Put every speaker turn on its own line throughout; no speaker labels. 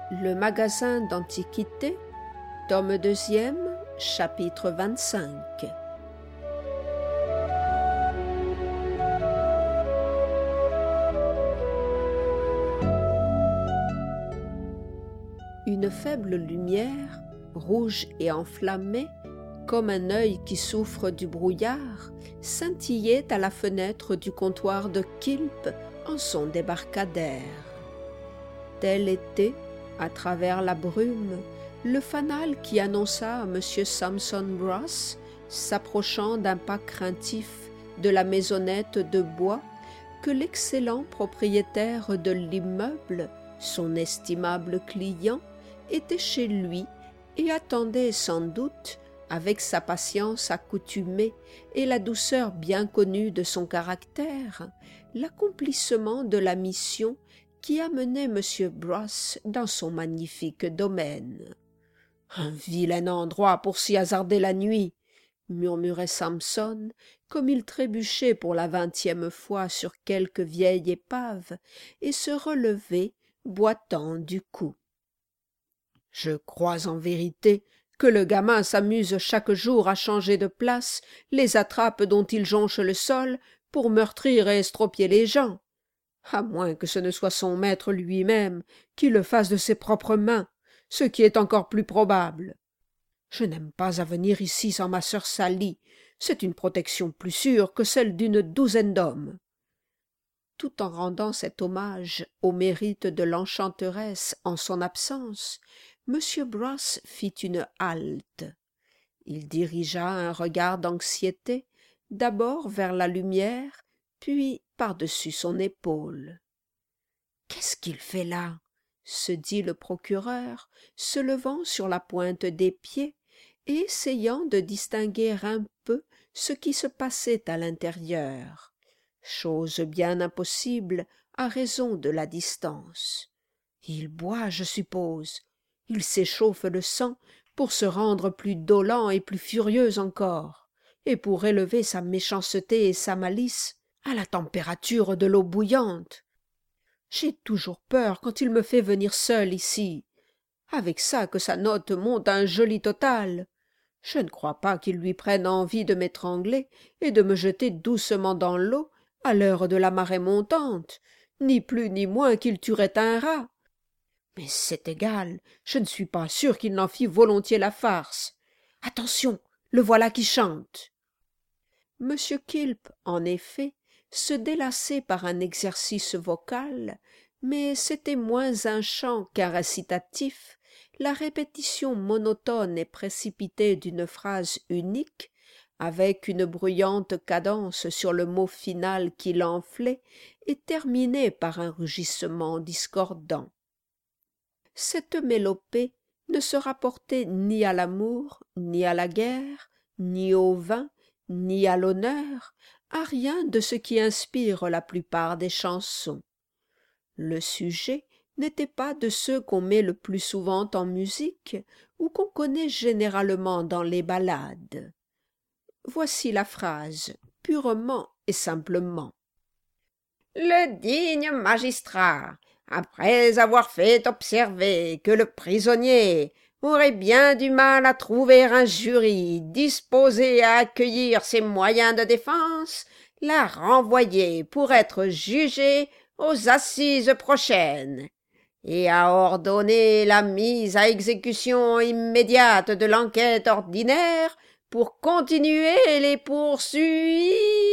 Le magasin d'antiquités, tome 2e, chapitre 25. Une faible lumière, rouge et enflammée, comme un œil qui souffre du brouillard, scintillait à la fenêtre du comptoir de Kilp en son débarcadère. Tel était, à travers la brume, le fanal qui annonça à M. Sampson Brass, s'approchant d'un pas craintif de la maisonnette de bois, que l'excellent propriétaire de l'immeuble, son estimable client, était chez lui et attendait sans doute, avec sa patience accoutumée et la douceur bien connue de son caractère, l'accomplissement de la mission qui amenait M. Brass dans son magnifique domaine. « Un vilain endroit pour s'y hasarder la nuit !» murmurait Sampson, comme il trébuchait pour la 20e fois sur quelque vieille épave, et se relevait, boitant du cou. « Je crois en vérité que le gamin s'amuse chaque jour à changer de place les attrapes dont il jonche le sol pour meurtrir et estropier les gens. À moins que ce ne soit son maître lui-même qui le fasse de ses propres mains, ce qui est encore plus probable. Je n'aime pas à venir ici sans ma sœur Sally, c'est une protection plus sûre que celle d'une douzaine d'hommes. » Tout en rendant cet hommage au mérite de l'enchanteresse en son absence, M. Brass fit une halte. Il dirigea un regard d'anxiété, d'abord vers la lumière, puis par-dessus son épaule. « Qu'est-ce qu'il fait là ?» se dit le procureur, se levant sur la pointe des pieds et essayant de distinguer un peu ce qui se passait à l'intérieur, chose bien impossible à raison de la distance. Il boit, je suppose. Il s'échauffe le sang pour se rendre plus dolent et plus furieux encore, et pour élever sa méchanceté et sa malice à la température de l'eau bouillante. J'ai toujours peur quand il me fait venir seul ici. Avec ça que sa note monte à un joli total. Je ne crois pas qu'il lui prenne envie de m'étrangler et de me jeter doucement dans l'eau à l'heure de la marée montante, ni plus ni moins qu'il tuerait un rat. Mais c'est égal, je ne suis pas sûr qu'il n'en fît volontiers la farce. Attention, le voilà qui chante. M. Kilp, en effet, se délassait par un exercice vocal, mais c'était moins un chant qu'un récitatif, la répétition monotone et précipitée d'une phrase unique, avec une bruyante cadence sur le mot final qui l'enflait, et terminée par un rugissement discordant. Cette mélopée ne se rapportait ni à l'amour, ni à la guerre, ni au vin, ni à l'honneur, à rien de ce qui inspire la plupart des chansons. Le sujet n'était pas de ceux qu'on met le plus souvent en musique ou qu'on connaît généralement dans les ballades. Voici la phrase, purement et simplement. « Le digne magistrat, après avoir fait observer que le prisonnier aurait bien du mal à trouver un jury disposé à accueillir ses moyens de défense, l'a renvoyé pour être jugé aux assises prochaines, et a ordonné la mise à exécution immédiate de l'enquête ordinaire pour continuer les poursuites. »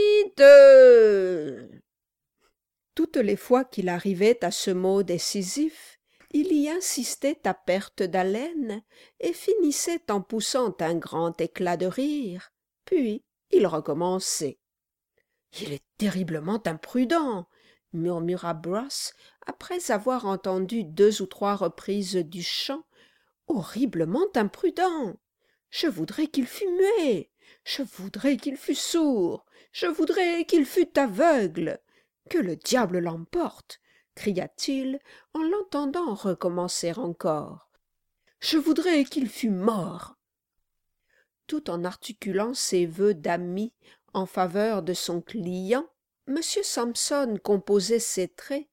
Toutes les fois qu'il arrivait à ce mot décisif, il y insistait à perte d'haleine et finissait en poussant un grand éclat de rire, puis il recommençait. « Il est terriblement imprudent !» murmura Brass, après avoir entendu 2 ou 3 reprises du chant. « Horriblement imprudent ! Je voudrais qu'il fût muet, je voudrais qu'il fût sourd, je voudrais qu'il fût aveugle. Que le diable l'emporte !» cria-t-il en l'entendant recommencer encore. « Je voudrais qu'il fût mort !» Tout en articulant ses vœux d'amis en faveur de son client, M. Sampson composait ses traits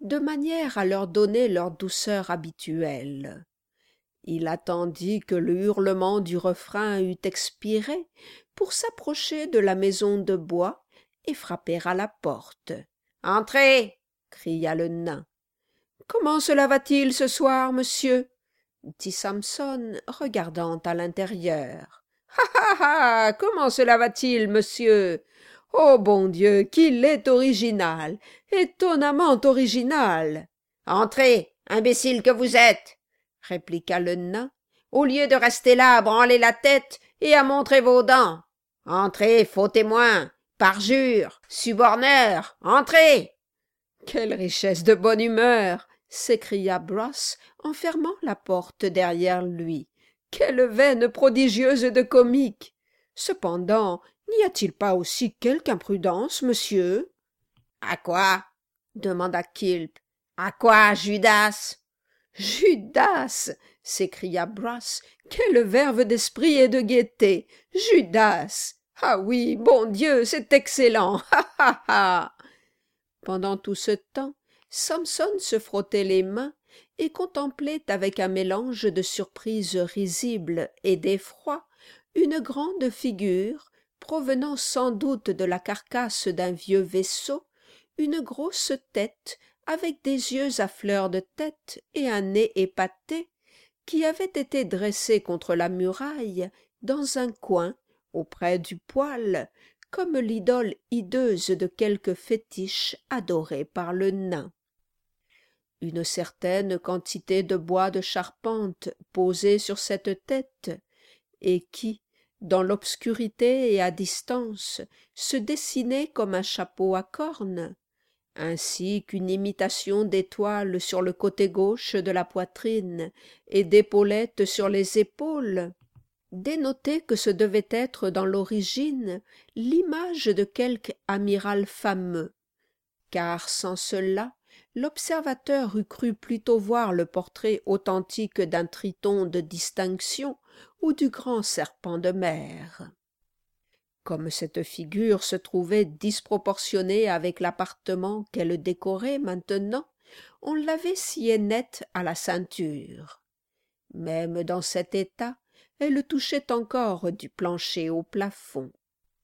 de manière à leur donner leur douceur habituelle. Il attendit que le hurlement du refrain eût expiré pour s'approcher de la maison de bois et frapper à la porte. « Entrez !» cria le nain. « Comment cela va-t-il ce soir, monsieur ?» dit Samson, regardant à l'intérieur. « Ha ha ha ! Comment cela va-t-il, monsieur ? Oh bon Dieu, qu'il est original, étonnamment original !»« Entrez, imbécile que vous êtes !» répliqua le nain, « au lieu de rester là à branler la tête et à montrer vos dents. Entrez, faux témoin, parjure, suborneur, entrez !»« Quelle richesse de bonne humeur !» s'écria Brass en fermant la porte derrière lui. « Quelle veine prodigieuse de comique ! Cependant, n'y a-t-il pas aussi quelque imprudence, monsieur ?»« À quoi ?» demanda Quilp. « À quoi, Judas ?»« Judas !» s'écria Brass. « Quelle verve d'esprit et de gaieté ! Judas ! Ah oui, bon Dieu, c'est excellent ! Ha ha ha !» Pendant tout ce temps, Samson se frottait les mains et contemplait avec un mélange de surprise risible et d'effroi une grande figure, provenant sans doute de la carcasse d'un vieux vaisseau, une grosse tête avec des yeux à fleur de tête et un nez épaté, qui avait été dressée contre la muraille, dans un coin, auprès du poêle, comme l'idole hideuse de quelque fétiche adoré par le nain. Une certaine quantité de bois de charpente posée sur cette tête, et qui, dans l'obscurité et à distance, se dessinait comme un chapeau à cornes, ainsi qu'une imitation d'étoile sur le côté gauche de la poitrine et d'épaulettes sur les épaules, dénotait que ce devait être dans l'origine l'image de quelque amiral fameux, car sans cela l'observateur eût cru plutôt voir le portrait authentique d'un triton de distinction ou du grand serpent de mer. Comme cette figure se trouvait disproportionnée avec l'appartement qu'elle décorait maintenant, on l'avait sciée nette à la ceinture. Même dans cet état, elle touchait encore du plancher au plafond.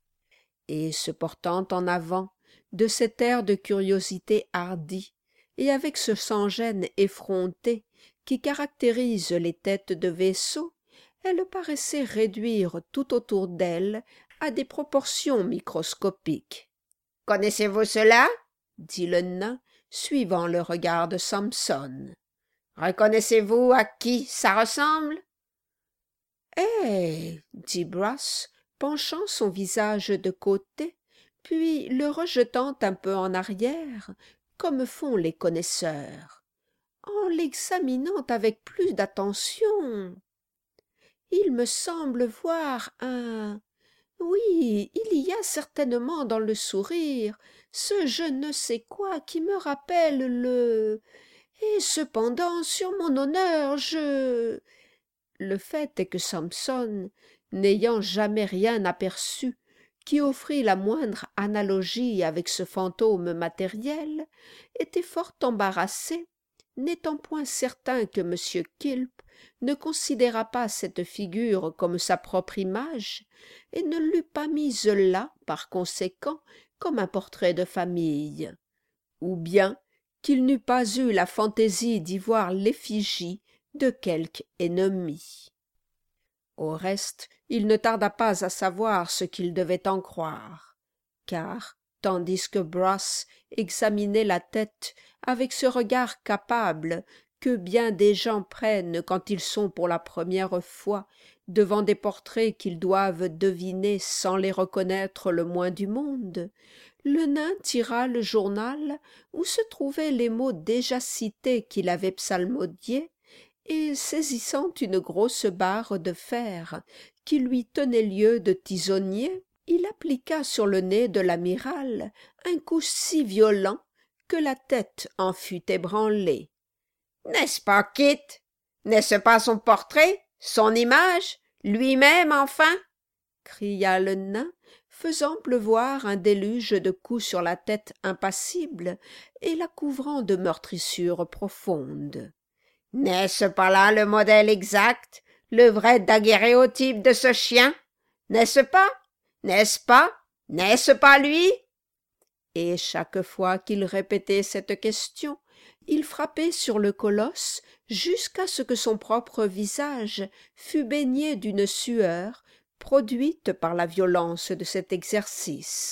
Et se portant en avant, de cet air de curiosité hardie, et avec ce sans-gêne effronté qui caractérise les têtes de vaisseau, elle paraissait réduire tout autour d'elle à des proportions microscopiques. « Connaissez-vous cela ?» dit le nain, suivant le regard de Samson. « Reconnaissez-vous à qui ça ressemble ?» « Eh !» dit Brass, penchant son visage de côté, puis le rejetant un peu en arrière, comme font les connaisseurs, en l'examinant avec plus d'attention. « Il me semble voir un... Oui, il y a certainement dans le sourire ce je ne sais quoi qui me rappelle le... Et cependant, sur mon honneur, je... » Le fait est que Samson, n'ayant jamais rien aperçu qui offrît la moindre analogie avec ce fantôme matériel, était fort embarrassé, n'étant point certain que M. Quilp ne considérât pas cette figure comme sa propre image, et ne l'eût pas mise là, par conséquent, comme un portrait de famille, ou bien qu'il n'eût pas eu la fantaisie d'y voir l'effigie de quelque ennemi. Au reste, il ne tarda pas à savoir ce qu'il devait en croire, car, tandis que Brass examinait la tête avec ce regard capable que bien des gens prennent quand ils sont pour la première fois devant des portraits qu'ils doivent deviner sans les reconnaître le moins du monde, le nain tira le journal où se trouvaient les mots déjà cités qu'il avait psalmodiés, et saisissant une grosse barre de fer qui lui tenait lieu de tisonnier, il appliqua sur le nez de l'amiral un coup si violent que la tête en fut ébranlée. « N'est-ce pas Kit ? N'est-ce pas son portrait, son image, lui-même enfin ?» cria le nain, faisant pleuvoir un déluge de coups sur la tête impassible et la couvrant de meurtrissures profondes. « N'est-ce pas là le modèle exact, le vrai daguerréotype de ce chien? N'est-ce pas? N'est-ce pas? N'est-ce pas lui ?» Et chaque fois qu'il répétait cette question, il frappait sur le colosse jusqu'à ce que son propre visage fût baigné d'une sueur produite par la violence de cet exercice.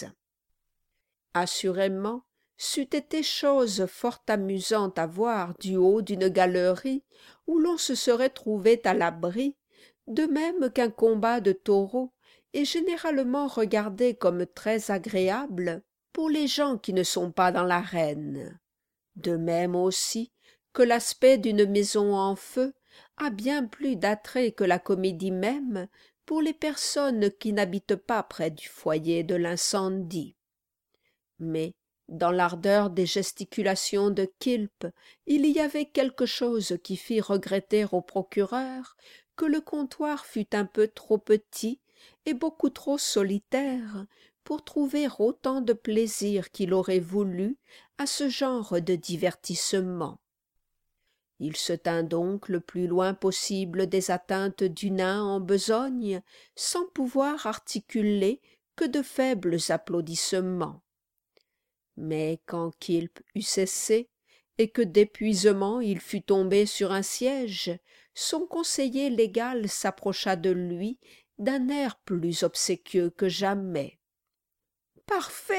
Assurément, c'eût été chose fort amusante à voir du haut d'une galerie où l'on se serait trouvé à l'abri, de même qu'un combat de taureaux est généralement regardé comme très agréable pour les gens qui ne sont pas dans l'arène. De même aussi que l'aspect d'une maison en feu a bien plus d'attrait que la comédie même pour les personnes qui n'habitent pas près du foyer de l'incendie. Mais dans l'ardeur des gesticulations de Quilp, il y avait quelque chose qui fit regretter au procureur que le comptoir fût un peu trop petit et beaucoup trop solitaire pour trouver autant de plaisir qu'il aurait voulu à ce genre de divertissement. Il se tint donc le plus loin possible des atteintes du nain en besogne, sans pouvoir articuler que de faibles applaudissements. Mais quand Quilp eut cessé, et que d'épuisement il fut tombé sur un siège, son conseiller légal s'approcha de lui d'un air plus obséquieux que jamais. « Parfait !»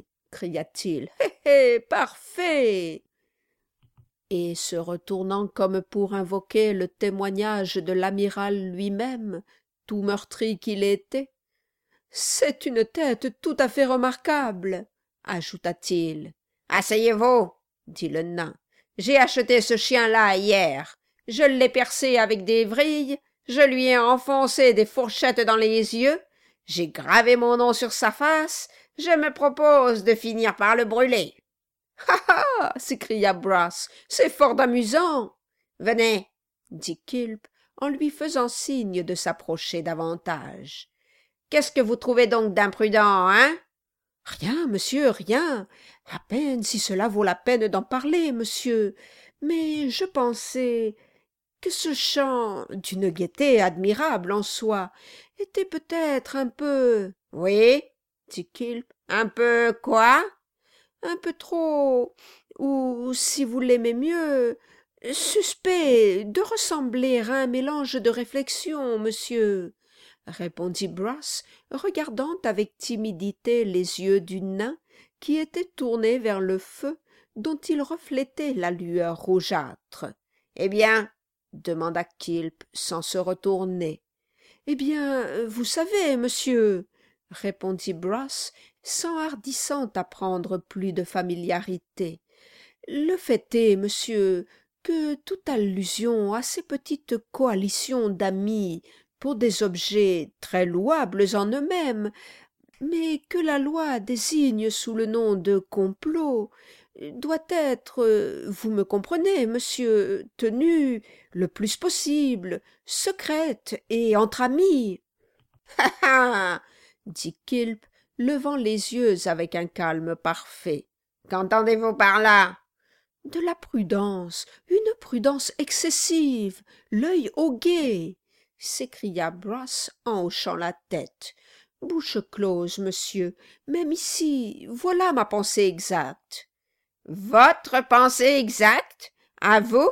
cria-t-il. « Hé, hé, parfait !» Et se retournant comme pour invoquer le témoignage de l'amiral lui-même, tout meurtri qu'il était, « C'est une tête tout à fait remarquable !» ajouta-t-il. « Asseyez-vous, » dit le nain. « J'ai acheté ce chien-là hier. Je l'ai percé avec des vrilles, je lui ai enfoncé des fourchettes dans les yeux, j'ai gravé mon nom sur sa face, je me propose de finir par le brûler. »« Ha ha !» s'écria Brass, « c'est fort amusant. »« Venez, » dit Quilp, en lui faisant signe de s'approcher davantage. « Qu'est-ce que vous trouvez donc d'imprudent, hein ?»« Rien, monsieur, rien. À peine si cela vaut la peine d'en parler, monsieur. Mais je pensais que ce chant, d'une gaieté admirable en soi, était peut-être un peu... »« Oui, » dit Quilp, « un peu quoi ?»« Un peu trop, ou, si vous l'aimez mieux, suspect de ressembler à un mélange de réflexion, monsieur, » répondit Brass, regardant avec timidité les yeux du nain qui étaient tournés vers le feu dont il reflétait la lueur rougeâtre. « Eh bien ?» demanda Quilp sans se retourner. « Eh bien, vous savez, monsieur, » répondit Brass, s'enhardissant à prendre plus de familiarité. « Le fait est, monsieur, que toute allusion à ces petites coalitions d'amis pour des objets très louables en eux-mêmes, mais que la loi désigne sous le nom de complot, doit être, vous me comprenez, monsieur, tenue le plus possible, secrète et entre amis. »« Ha ha !» dit Quilp, levant les yeux avec un calme parfait. « Qu'entendez-vous par là ?»« De la prudence, une prudence excessive, l'œil au guet !» s'écria Brass en hochant la tête. « Bouche close, monsieur, même ici, voilà ma pensée exacte. »« Votre pensée exacte? À vous,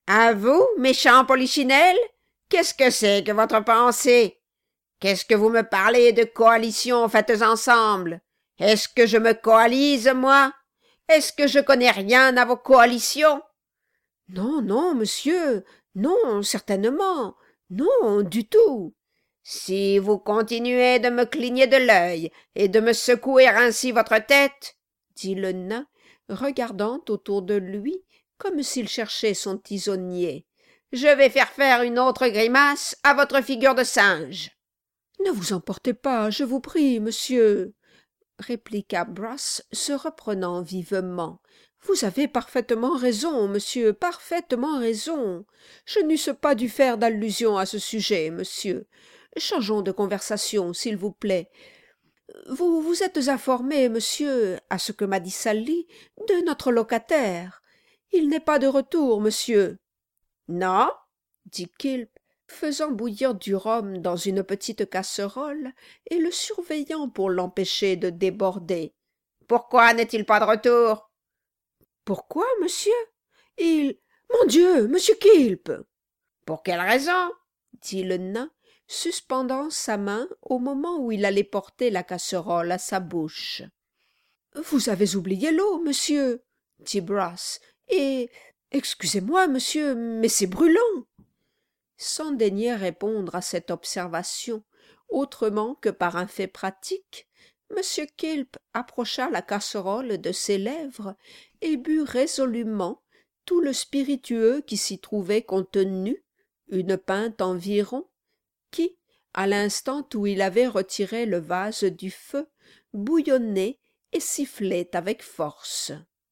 méchant polichinelle? Qu'est-ce que c'est que votre pensée? Qu'est-ce que vous me parlez de coalition faites ensemble? Est-ce que je me coalise, moi? Est-ce que je connais rien à vos coalitions? »« Non, non, monsieur, non, certainement, non, du tout. »« Si vous continuez de me cligner de l'œil et de me secouer ainsi votre tête, » dit le nain, regardant autour de lui comme s'il cherchait son tisonnier, « je vais faire une autre grimace à votre figure de singe. »« Ne vous emportez pas, je vous prie, monsieur, » répliqua Brass, se reprenant vivement. « Vous avez parfaitement raison, monsieur, parfaitement raison. Je n'eusse pas dû faire d'allusion à ce sujet, monsieur. Changeons de conversation, s'il vous plaît. Vous vous êtes informé, monsieur, à ce que m'a dit Sally, de notre locataire. Il n'est pas de retour, monsieur. Non, dit Quilp, faisant bouillir du rhum dans une petite casserole et le surveillant pour l'empêcher de déborder. Pourquoi n'est-il pas de retour? Pourquoi, monsieur? Mon Dieu, monsieur Quilp! Pour quelle raison? Dit le nain, suspendant sa main au moment où il allait porter la casserole à sa bouche. Vous avez oublié l'eau, monsieur, dit Brass, et excusez-moi, monsieur, mais c'est brûlant. Sans daigner répondre à cette observation autrement que par un fait pratique, M. Quilp approcha la casserole de ses lèvres et but résolument tout le spiritueux qui s'y trouvait contenu, une pinte environ, qui, à l'instant où il avait retiré le vase du feu, bouillonnait et sifflait avec force.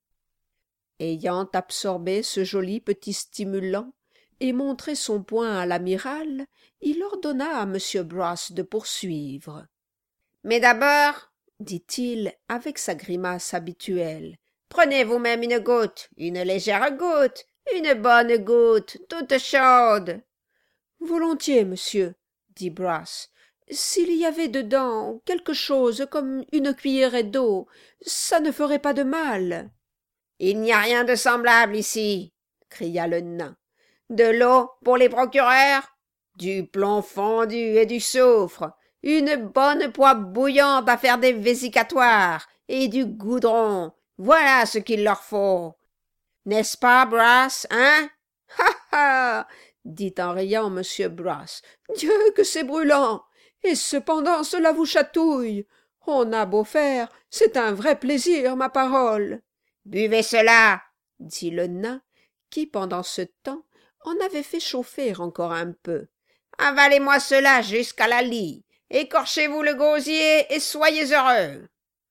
Ayant absorbé ce joli petit stimulant et montré son poing à l'amiral, il ordonna à M. Brass de poursuivre. « Mais d'abord, dit-il avec sa grimace habituelle, prenez vous-même une goutte, une légère goutte, une bonne goutte, toute chaude. »« Volontiers, monsieur, » dit Brass. « S'il y avait dedans quelque chose comme une cuillerée d'eau, ça ne ferait pas de mal. »« Il n'y a rien de semblable ici, » cria le nain. « De l'eau pour les procureurs, du plomb fondu et du soufre, une bonne poix bouillante à faire des vésicatoires et du goudron, voilà ce qu'il leur faut. N'est-ce pas, Brass, hein? Ha ha! Dit en riant M. Brass. Dieu que c'est brûlant! Et cependant cela vous chatouille. On a beau faire, c'est un vrai plaisir, ma parole. Buvez cela, dit le nain, qui, pendant ce temps, en avait fait chauffer encore un peu. Avalez-moi cela jusqu'à la lie. Écorchez-vous le gosier et soyez heureux.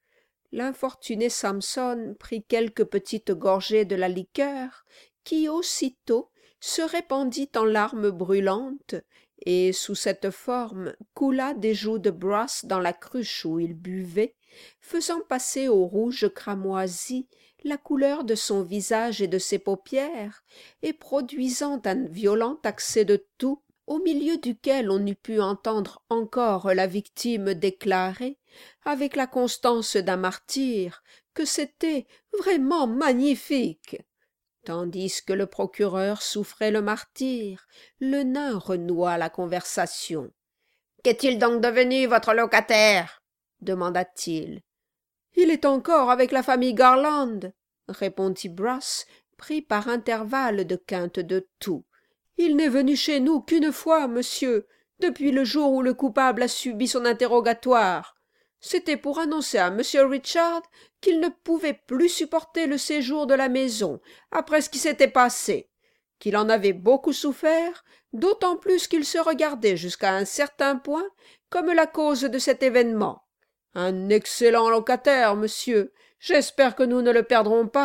L'infortuné Samson prit quelques petites gorgées de la liqueur, qui aussitôt se répandit en larmes brûlantes, et sous cette forme coula des joues de Brass dans la cruche où il buvait, faisant passer au rouge cramoisi la couleur de son visage et de ses paupières, et produisant un violent accès de toux, au milieu duquel on eût pu entendre encore la victime déclarer, avec la constance d'un martyr, que c'était vraiment magnifique. Tandis que le procureur souffrait le martyre, le nain renoua la conversation. « Qu'est-il donc devenu, votre locataire » demanda-t-il. « Il est encore avec la famille Garland, » répondit Brass, pris par intervalles de quintes de toux. « Il n'est venu chez nous qu'une fois, monsieur, depuis le jour où le coupable a subi son interrogatoire. C'était pour annoncer à M. Richard qu'il ne pouvait plus supporter le séjour de la maison après ce qui s'était passé, qu'il en avait beaucoup souffert, d'autant plus qu'il se regardait jusqu'à un certain point comme la cause de cet événement. Un excellent locataire, monsieur. J'espère que nous ne le perdrons pas. »«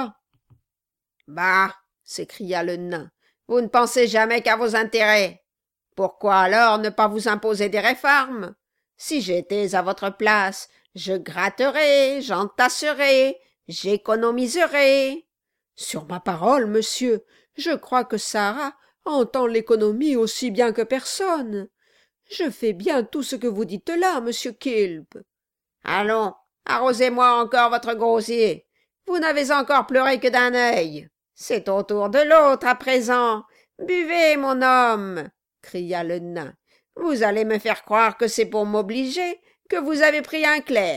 Bah » s'écria le nain, « vous ne pensez jamais qu'à vos intérêts. Pourquoi alors ne pas vous imposer des réformes? Si j'étais à votre place, je gratterais, j'entasserais, j'économiserais. » « Sur ma parole, monsieur, je crois que Sarah entend l'économie aussi bien que personne. Je fais bien tout ce que vous dites là, monsieur Quilp. »« Allons, arrosez-moi encore votre gosier. Vous n'avez encore pleuré que d'un œil. C'est au tour de l'autre à présent. Buvez, mon homme, » cria le nain. « Vous allez me faire croire que c'est pour m'obliger que vous avez pris un clerc. »«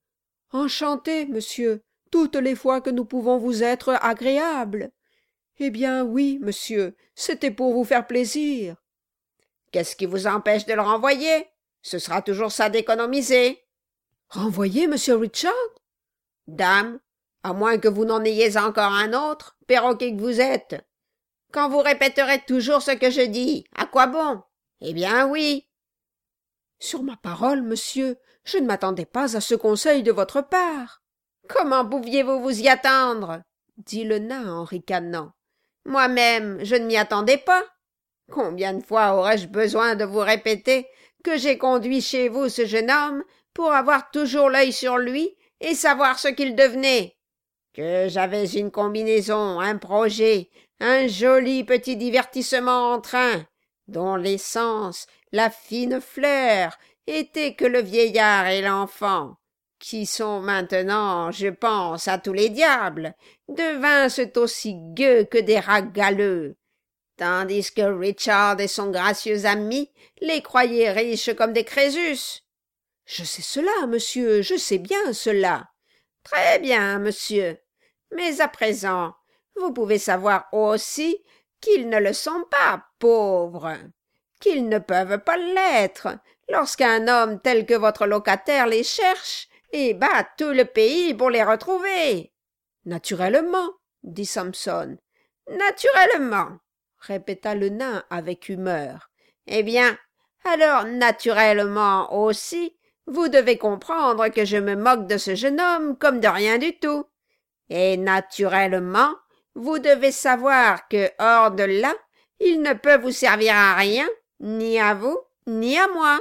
Enchanté, monsieur, toutes les fois que nous pouvons vous être agréables. »« Eh bien oui, monsieur, c'était pour vous faire plaisir. »« Qu'est-ce qui vous empêche de le renvoyer? Ce sera toujours ça d'économiser. »« Renvoyer, monsieur Richard? »« Dame, à moins que vous n'en ayez encore un autre, perroquet que vous êtes. Quand vous répéterez toujours ce que je dis, à quoi bon? Eh bien oui. »« Sur ma parole, monsieur, je ne m'attendais pas à ce conseil de votre part. »« Comment pouviez-vous vous y attendre? » dit le nain en ricanant. « Moi-même, je ne m'y attendais pas. Combien de fois aurais-je besoin de vous répéter que j'ai conduit chez vous ce jeune homme
pour avoir toujours l'œil sur lui et savoir ce qu'il devenait. Que j'avais une combinaison, un projet, un joli petit divertissement en train, dont l'essence, la fine fleur, était que le vieillard et l'enfant, qui sont maintenant, je pense, à tous les diables, devinssent aussi gueux que des rats galeux, tandis que Richard et son gracieux ami les croyaient riches comme des Crésus.
Je sais cela, monsieur, je sais bien cela.
Très bien, monsieur. Mais à présent, vous pouvez savoir aussi qu'ils ne le sont pas, pauvres, qu'ils ne peuvent pas l'être lorsqu'un homme tel que votre locataire les cherche et bat tout le pays pour les retrouver.
Naturellement, dit Samson.
Naturellement,
répéta le nain avec humeur.
Eh bien, alors naturellement aussi, vous devez comprendre que je me moque de ce jeune homme comme de rien du tout. Et naturellement, vous devez savoir que hors de là, il ne peut vous servir à rien, ni à vous, ni à moi.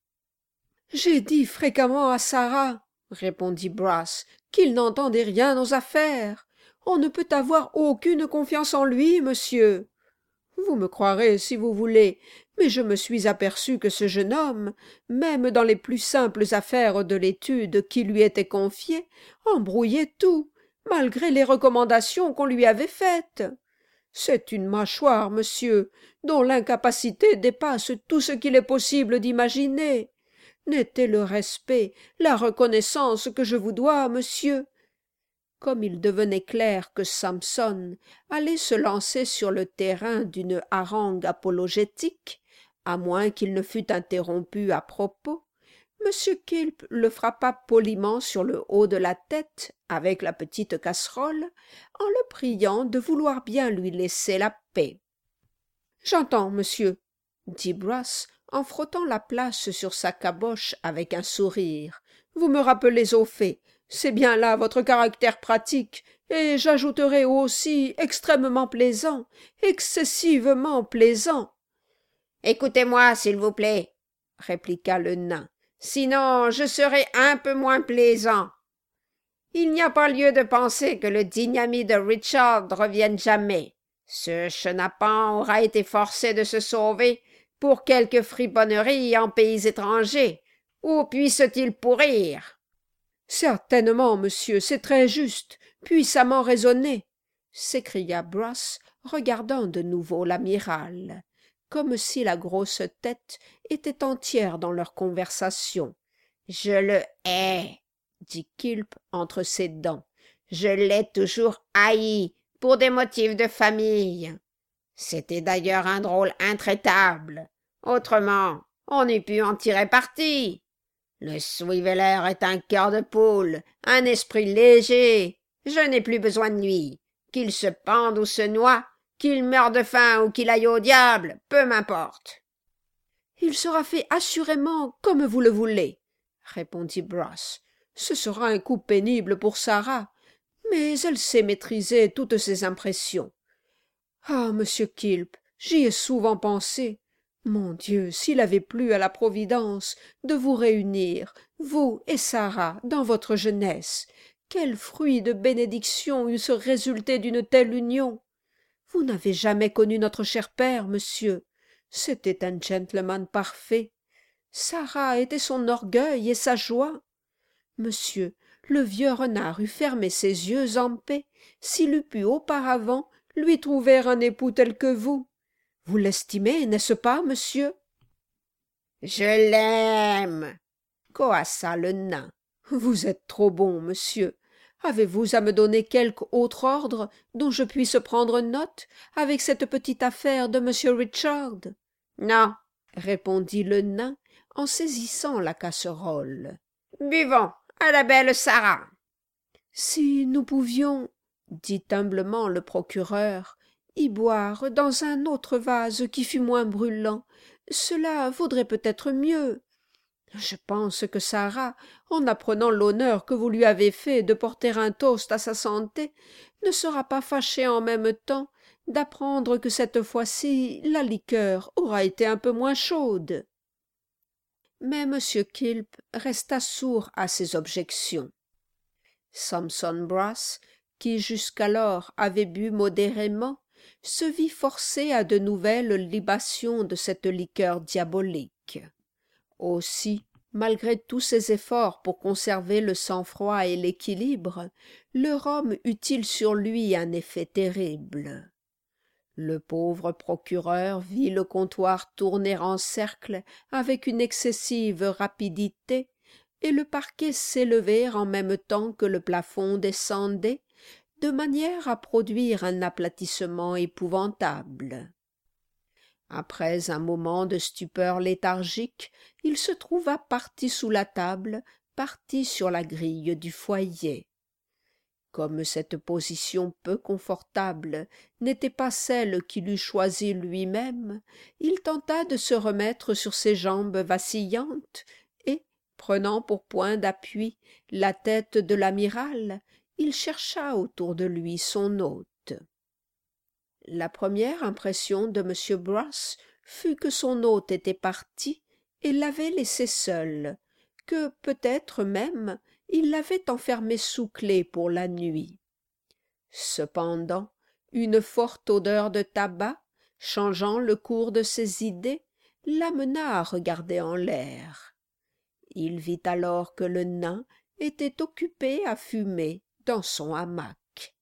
J'ai dit fréquemment à Sarah, répondit Brass, qu'il n'entendait rien aux affaires. On ne peut avoir aucune confiance en lui, monsieur. Vous me croirez si vous voulez, mais je me suis aperçu que ce jeune homme, même dans les plus simples affaires de l'étude qui lui étaient confiées, embrouillait tout, malgré les recommandations qu'on lui avait faites. C'est une mâchoire, monsieur, dont l'incapacité dépasse tout ce qu'il est possible d'imaginer. N'était le respect, la reconnaissance que je vous dois, monsieur. Comme il devenait clair que Samson allait se lancer sur le terrain d'une harangue apologétique, à moins qu'il ne fût interrompu à propos, M. Kilp le frappa poliment sur le haut de la tête avec la petite casserole, en le priant de vouloir bien lui laisser la paix. « J'entends, monsieur, » dit Brass, en frottant la place sur sa caboche avec un sourire. « Vous me rappelez au fait. C'est bien là votre caractère pratique, et j'ajouterai aussi extrêmement plaisant, excessivement plaisant. »«
Écoutez-moi, s'il vous plaît, répliqua le nain, sinon je serai un peu moins plaisant. Il n'y a pas lieu de penser que le digne ami de Richard revienne jamais. Ce chenapan aura été forcé de se sauver pour quelque friponnerie en pays étrangers. Où puisse-t-il pourrir? »
« Certainement, monsieur, c'est très juste, puissamment raisonné, » s'écria Brass, regardant de nouveau l'amiral, comme si la grosse tête était entière dans leur conversation.
« Je le hais, » dit Kilp entre ses dents. « Je l'ai toujours haï pour des motifs de famille. C'était d'ailleurs un drôle intraitable. Autrement, on eût pu en tirer parti. Le Swiveller est un cœur de poule, un esprit léger. Je n'ai plus besoin de lui. Qu'il se pende ou se noie, qu'il meure de faim ou qu'il aille au diable, peu m'importe. »«
Il sera fait assurément comme vous le voulez, » répondit Brass. « Ce sera un coup pénible pour Sarah, mais elle sait maîtriser toutes ses impressions. Ah, monsieur Kilp, j'y ai souvent pensé. Mon Dieu, s'il avait plu à la Providence de vous réunir, vous et Sarah, dans votre jeunesse, quel fruit de bénédiction eussent résulté d'une telle union! Vous n'avez jamais connu notre cher père, monsieur. C'était un gentleman parfait. Sarah était son orgueil et sa joie. Monsieur, le vieux renard eût fermé ses yeux en paix s'il eût pu auparavant lui trouver un époux tel que vous. Vous l'estimez, n'est-ce pas, monsieur? »«
Je l'aime, » coassa le nain.
« Vous êtes trop bon, monsieur. Avez-vous à me donner quelque autre ordre dont je puisse prendre note avec cette petite affaire de monsieur Richard? »«
Non, »
répondit le nain en saisissant la casserole.
« Buvons à la belle Sarah. »«
Si nous pouvions, » dit humblement le procureur, y boire dans un autre vase qui fût moins brûlant, cela vaudrait peut-être mieux. Je pense que Sarah, en apprenant l'honneur que vous lui avez fait de porter un toast à sa santé, ne sera pas fâchée en même temps d'apprendre que cette fois-ci la liqueur aura été un peu moins chaude. » Mais M. Kilp resta sourd à ces objections. Samson Brass, qui jusqu'alors avait bu modérément, se vit forcé à de nouvelles libations de cette liqueur diabolique. Aussi, malgré tous ses efforts pour conserver le sang-froid et l'équilibre, le rhum eut-il sur lui un effet terrible. Le pauvre procureur vit le comptoir tourner en cercle avec une excessive rapidité, et le parquet s'élever en même temps que le plafond descendait, de manière à produire un aplatissement épouvantable. Après un moment de stupeur léthargique, il se trouva parti sous la table, parti sur la grille du foyer. Comme cette position peu confortable n'était pas celle qu'il eût choisie lui-même, il tenta de se remettre sur ses jambes vacillantes et, prenant pour point d'appui la tête de l'amiral, il chercha autour de lui son hôte. La première impression de M. Brass fut que son hôte était parti et l'avait laissé seul, que peut-être même il l'avait enfermé sous clef pour la nuit. Cependant, une forte odeur de tabac, changeant le cours de ses idées, l'amena à regarder en l'air. Il vit alors que le nain était occupé à fumer dans son hamac.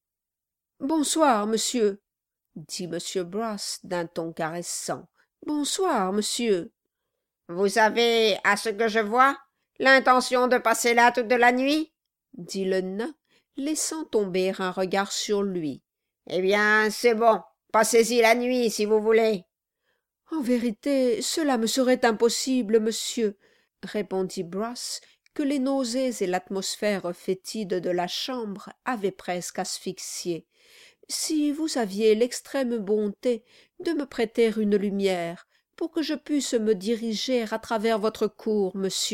« Bonsoir, monsieur » dit M. Brass d'un ton caressant. « Bonsoir, monsieur. »«
Vous avez, à ce que je vois, l'intention de passer là toute la nuit ?»
dit le nain, laissant tomber un regard sur lui.
« Eh bien, c'est bon, passez-y la nuit, si vous voulez. »«
En vérité, cela me serait impossible, monsieur, » répondit Brass, que les nausées et l'atmosphère fétide de la chambre avaient presque asphyxié. « Si vous aviez l'extrême bonté de me prêter une lumière pour que je puisse me diriger à travers votre cour, monsieur. »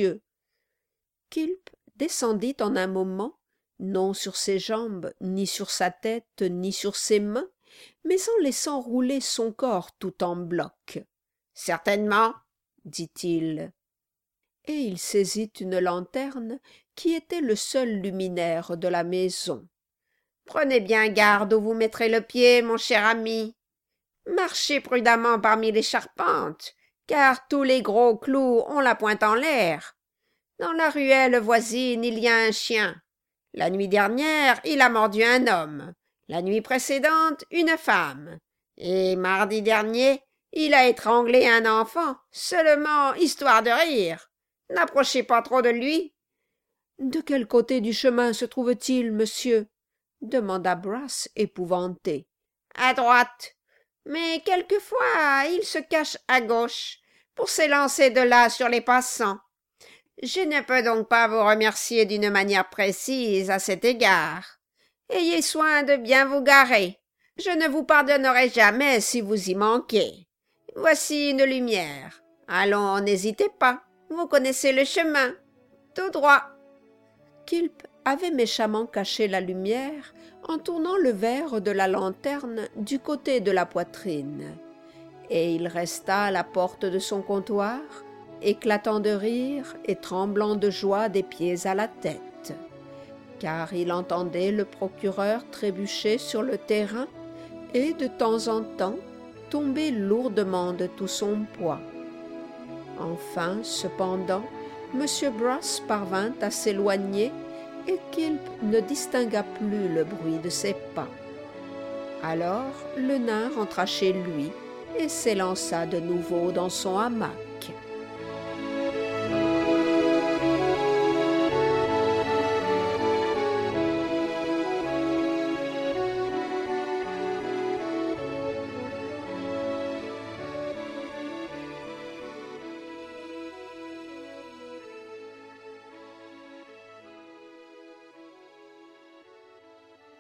Kilp descendit en un moment, non sur ses jambes, ni sur sa tête, ni sur ses mains, mais en laissant rouler son corps tout en bloc.
« Certainement, » dit-il.
Et il saisit une lanterne qui était le seul luminaire de la maison.
« Prenez bien garde où vous mettrez le pied, mon cher ami. Marchez prudemment parmi les charpentes, car tous les gros clous ont la pointe en l'air. Dans la ruelle voisine, il y a un chien. La nuit dernière, il a mordu un homme. La nuit précédente, une femme. Et mardi dernier, il a étranglé un enfant, seulement histoire de rire. N'approchez pas trop de lui. »«
De quel côté du chemin se trouve-t-il, monsieur ?» demanda Brass, épouvanté.
« À droite. Mais quelquefois, il se cache à gauche pour s'élancer de là sur les passants. Je ne peux donc pas vous remercier d'une manière précise à cet égard. Ayez soin de bien vous garer. Je ne vous pardonnerai jamais si vous y manquez. Voici une lumière. Allons, n'hésitez pas. Vous connaissez le chemin. Tout droit. »
Kilp avait méchamment caché la lumière en tournant le verre de la lanterne du côté de la poitrine, et il resta à la porte de son comptoir, éclatant de rire et tremblant de joie des pieds à la tête, car il entendait le procureur trébucher sur le terrain et de temps en temps tomber lourdement de tout son poids. Enfin, cependant, M. Brass parvint à s'éloigner et Kilp ne distingua plus le bruit de ses pas. Alors le nain rentra chez lui et s'élança de nouveau dans son hamac.